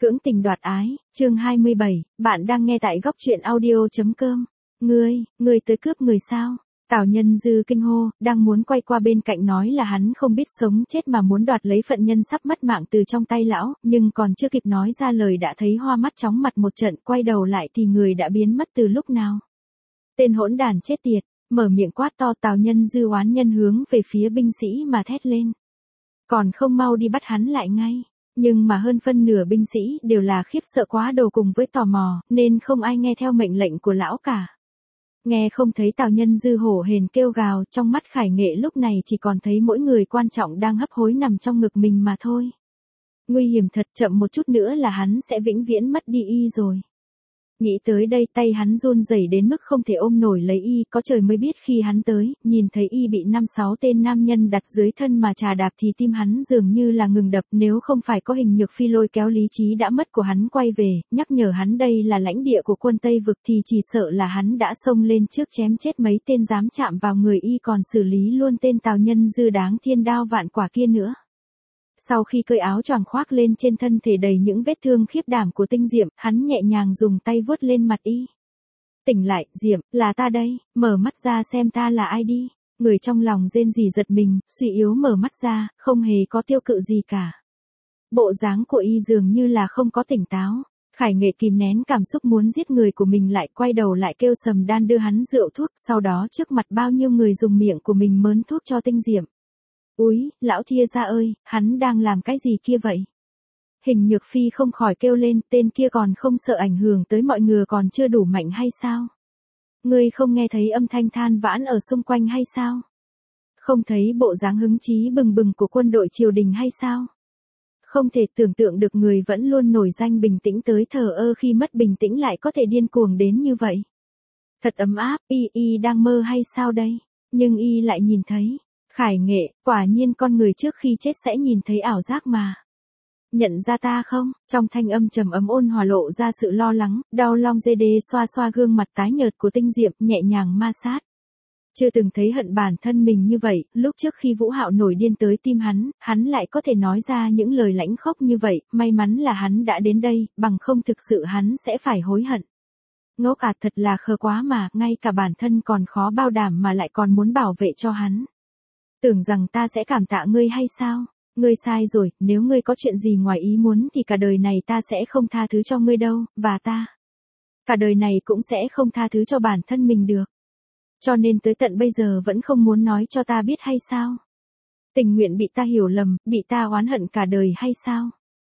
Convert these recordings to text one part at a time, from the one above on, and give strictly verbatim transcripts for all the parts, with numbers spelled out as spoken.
Cưỡng tình đoạt ái, chương hai mươi bảy, bạn đang nghe tại góc truyện audio.com. Ngươi, ngươi tới cướp người sao? Tào Nhân Dư kinh hô, đang muốn quay qua bên cạnh nói là hắn không biết sống chết mà muốn đoạt lấy phận nhân sắp mất mạng từ trong tay lão, nhưng còn chưa kịp nói ra lời đã thấy hoa mắt chóng mặt một trận, quay đầu lại thì người đã biến mất từ lúc nào. Tên hỗn đản chết tiệt, mở miệng quát to. Tào Nhân Dư oán nhân hướng về phía binh sĩ mà thét lên. Còn không mau đi bắt hắn lại ngay. Nhưng mà hơn phân nửa binh sĩ đều là khiếp sợ quá đồ cùng với tò mò, nên không ai nghe theo mệnh lệnh của lão cả. Nghe không thấy Tào Nhân Dư hổ hển kêu gào, trong mắt Khải Nghệ lúc này chỉ còn thấy mỗi người quan trọng đang hấp hối nằm trong ngực mình mà thôi. Nguy hiểm thật, chậm một chút nữa là hắn sẽ vĩnh viễn mất đi y rồi. Nghĩ tới đây tay hắn run rẩy đến mức không thể ôm nổi lấy y, có trời mới biết khi hắn tới, nhìn thấy y bị năm sáu tên nam nhân đặt dưới thân mà trà đạp thì tim hắn dường như là ngừng đập, nếu không phải có Hình Nhược Phi lôi kéo lý trí đã mất của hắn quay về, nhắc nhở hắn đây là lãnh địa của quân Tây Vực thì chỉ sợ là hắn đã xông lên trước chém chết mấy tên dám chạm vào người y, còn xử lý luôn tên Tào Nhân Dư đáng thiên đao vạn quả kia nữa. Sau khi cởi áo choàng khoác lên trên thân thể đầy những vết thương khiếp đảm của Tinh Diệm, hắn nhẹ nhàng dùng tay vuốt lên mặt y. Tỉnh lại, Diệm, là ta đây, mở mắt ra xem ta là ai đi. Người trong lòng rên rỉ giật mình, suy yếu mở mắt ra, không hề có tiêu cự gì cả. Bộ dáng của y dường như là không có tỉnh táo. Khải Nghệ kìm nén cảm xúc muốn giết người của mình lại quay đầu lại kêu Sầm Đan đưa hắn rượu thuốc, sau đó trước mặt bao nhiêu người dùng miệng của mình mớn thuốc cho Tinh Diệm. Úi, lão thia gia ơi, hắn đang làm cái gì kia vậy? Hình Nhược Phi không khỏi kêu lên, tên kia còn không sợ ảnh hưởng tới mọi người còn chưa đủ mạnh hay sao? Ngươi không nghe thấy âm thanh than vãn ở xung quanh hay sao? Không thấy bộ dáng hứng chí bừng bừng của quân đội triều đình hay sao? Không thể tưởng tượng được người vẫn luôn nổi danh bình tĩnh tới thờ ơ khi mất bình tĩnh lại có thể điên cuồng đến như vậy. Thật ấm áp, y y đang mơ hay sao đây? Nhưng y lại nhìn thấy. Khải Nghệ, quả nhiên con người trước khi chết sẽ nhìn thấy ảo giác mà. Nhận ra ta không? Trong thanh âm trầm ấm ôn hòa lộ ra sự lo lắng, đau long dê đê xoa xoa gương mặt tái nhợt của Tinh Diệm, nhẹ nhàng ma sát. Chưa từng thấy hận bản thân mình như vậy, lúc trước khi Vũ Hạo nổi điên tới tim hắn, hắn lại có thể nói ra những lời lãnh khốc như vậy, may mắn là hắn đã đến đây, bằng không thực sự hắn sẽ phải hối hận. Ngốc à, thật là khờ quá mà, ngay cả bản thân còn khó bao đảm mà lại còn muốn bảo vệ cho hắn. Tưởng rằng ta sẽ cảm tạ ngươi hay sao? Ngươi sai rồi, nếu ngươi có chuyện gì ngoài ý muốn thì cả đời này ta sẽ không tha thứ cho ngươi đâu, và ta. Cả đời này cũng sẽ không tha thứ cho bản thân mình được. Cho nên tới tận bây giờ vẫn không muốn nói cho ta biết hay sao? Tình nguyện bị ta hiểu lầm, bị ta oán hận cả đời hay sao?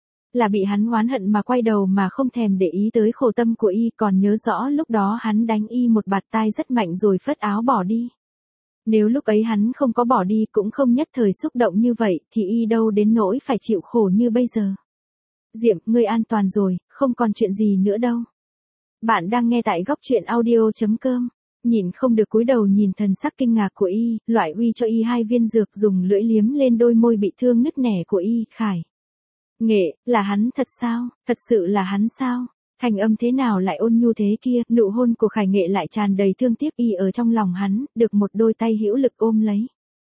Là bị hắn oán hận mà quay đầu mà không thèm để ý tới khổ tâm của y, còn nhớ rõ lúc đó hắn đánh y một bạt tai rất mạnh rồi phất áo bỏ đi. Nếu lúc ấy hắn không có bỏ đi cũng không nhất thời xúc động như vậy thì y đâu đến nỗi phải chịu khổ như bây giờ. Diệm, ngươi an toàn rồi, không còn chuyện gì nữa đâu. Bạn đang nghe tại góc truyện audio.com. Nhìn không được cúi đầu nhìn thần sắc kinh ngạc của y, loại uy cho y hai viên dược dùng lưỡi liếm lên đôi môi bị thương nứt nẻ của y. Khải Nghệ, là hắn thật sao? Thật sự là hắn sao? Thành âm thế nào lại ôn nhu thế kia, nụ hôn của Khải Nghệ lại tràn đầy thương tiếc, y ở trong lòng hắn, được một đôi tay hữu lực ôm lấy.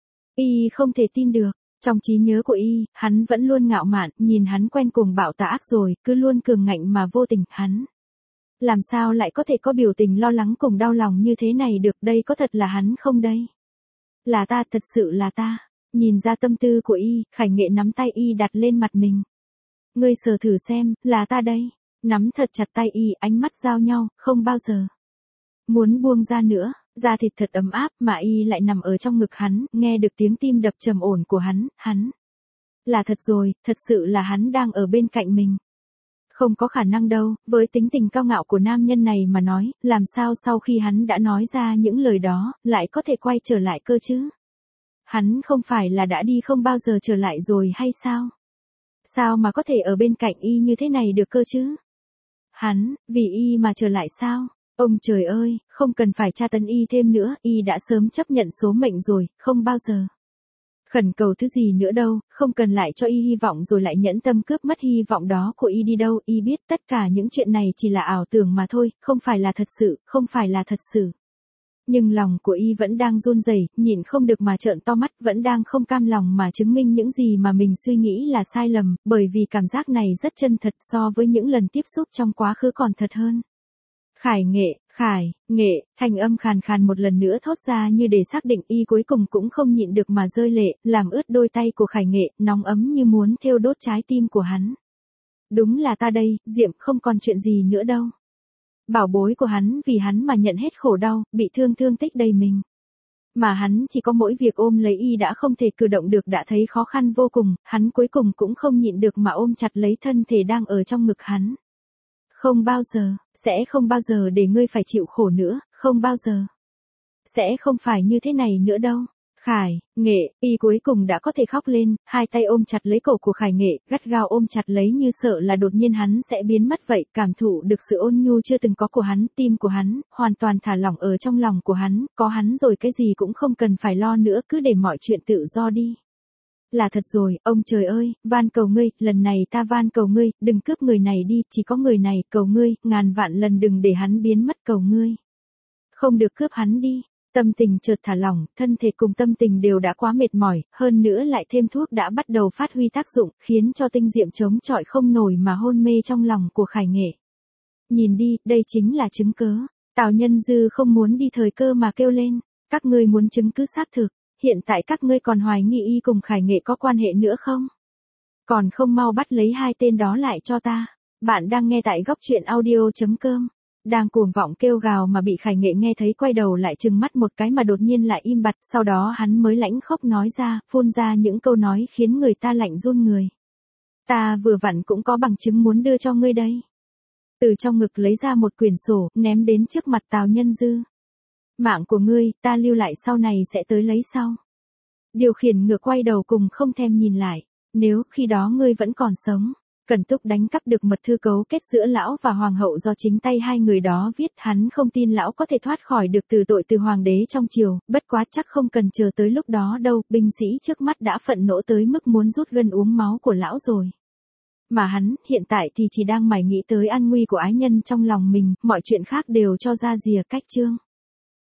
Y không thể tin được, trong trí nhớ của y, hắn vẫn luôn ngạo mạn, nhìn hắn quen cùng bạo tà ác rồi, cứ luôn cường ngạnh mà vô tình, hắn. Làm sao lại có thể có biểu tình lo lắng cùng đau lòng như thế này được, đây có thật là hắn không đây? Là ta, thật sự là ta. Nhìn ra tâm tư của y, Khải Nghệ nắm tay y đặt lên mặt mình. Ngươi sờ thử xem, là ta đây. Nắm thật chặt tay y, ánh mắt giao nhau, không bao giờ muốn buông ra nữa, da thịt thật ấm áp mà y lại nằm ở trong ngực hắn, nghe được tiếng tim đập trầm ổn của hắn, hắn. Là thật rồi, thật sự là hắn đang ở bên cạnh mình. Không có khả năng đâu, với tính tình cao ngạo của nam nhân này mà nói, làm sao sau khi hắn đã nói ra những lời đó, lại có thể quay trở lại cơ chứ? Hắn không phải là đã đi không bao giờ trở lại rồi hay sao? Sao mà có thể ở bên cạnh y như thế này được cơ chứ? Hắn, vì y mà trở lại sao? Ông trời ơi, không cần phải tra tấn y thêm nữa, y đã sớm chấp nhận số mệnh rồi, không bao giờ khẩn cầu thứ gì nữa đâu, không cần lại cho y hy vọng rồi lại nhẫn tâm cướp mất hy vọng đó của y đi đâu, y biết tất cả những chuyện này chỉ là ảo tưởng mà thôi, không phải là thật sự, không phải là thật sự. Nhưng lòng của y vẫn đang run rẩy, nhịn không được mà trợn to mắt, vẫn đang không cam lòng mà chứng minh những gì mà mình suy nghĩ là sai lầm, bởi vì cảm giác này rất chân thật so với những lần tiếp xúc trong quá khứ còn thật hơn. Khải Nghệ, Khải, Nghệ, thanh âm khàn khàn một lần nữa thốt ra như để xác định, y cuối cùng cũng không nhịn được mà rơi lệ, làm ướt đôi tay của Khải Nghệ, nóng ấm như muốn thêu đốt trái tim của hắn. Đúng là ta đây, Diệm, không còn chuyện gì nữa đâu. Bảo bối của hắn vì hắn mà nhận hết khổ đau, bị thương thương tích đầy mình. Mà hắn chỉ có mỗi việc ôm lấy y đã không thể cử động được đã thấy khó khăn vô cùng, hắn cuối cùng cũng không nhịn được mà ôm chặt lấy thân thể đang ở trong ngực hắn. Không bao giờ, sẽ không bao giờ để ngươi phải chịu khổ nữa, không bao giờ. Sẽ không phải như thế này nữa đâu. Khải, Nghệ, y cuối cùng đã có thể khóc lên, hai tay ôm chặt lấy cổ của Khải Nghệ, gắt gao ôm chặt lấy như sợ là đột nhiên hắn sẽ biến mất vậy, cảm thụ được sự ôn nhu chưa từng có của hắn, tim của hắn, hoàn toàn thả lỏng ở trong lòng của hắn, có hắn rồi cái gì cũng không cần phải lo nữa, cứ để mọi chuyện tự do đi. Là thật rồi, ông trời ơi, van cầu ngươi, lần này ta van cầu ngươi, đừng cướp người này đi, chỉ có người này, cầu ngươi, ngàn vạn lần đừng để hắn biến mất, cầu ngươi. Không được cướp hắn đi. Tâm tình chợt thả lỏng, thân thể cùng tâm tình đều đã quá mệt mỏi, hơn nữa lại thêm thuốc đã bắt đầu phát huy tác dụng, khiến cho Tinh Diệm chống chọi không nổi mà hôn mê trong lòng của Khải Nghệ. Nhìn đi, đây chính là chứng cớ. Tào Nhân Dư không muốn đi thời cơ mà kêu lên, các ngươi muốn chứng cứ xác thực, hiện tại các ngươi còn hoài nghi y cùng Khải Nghệ có quan hệ nữa không? Còn không mau bắt lấy hai tên đó lại cho ta. Bạn đang nghe tại góc truyện audio chấm com. Đang cuồng vọng kêu gào mà bị Khải Nghệ nghe thấy, quay đầu lại trừng mắt một cái mà đột nhiên lại im bặt, sau đó hắn mới lãnh khốc nói ra, phun ra những câu nói khiến người ta lạnh run người. Ta vừa vặn cũng có bằng chứng muốn đưa cho ngươi đây. Từ trong ngực lấy ra một quyển sổ, ném đến trước mặt Tào Nhân Dư. Mạng của ngươi, ta lưu lại sau này sẽ tới lấy sau. Điều khiển ngựa quay đầu cùng không thèm nhìn lại, nếu khi đó ngươi vẫn còn sống. Cẩn Túc đánh cắp được mật thư cấu kết giữa lão và hoàng hậu do chính tay hai người đó viết, hắn không tin lão có thể thoát khỏi được từ tội từ hoàng đế trong triều, bất quá chắc không cần chờ tới lúc đó đâu, binh sĩ trước mắt đã phẫn nộ tới mức muốn rút gân uống máu của lão rồi. Mà hắn, hiện tại thì chỉ đang mải nghĩ tới an nguy của ái nhân trong lòng mình, mọi chuyện khác đều cho ra rìa cách chương.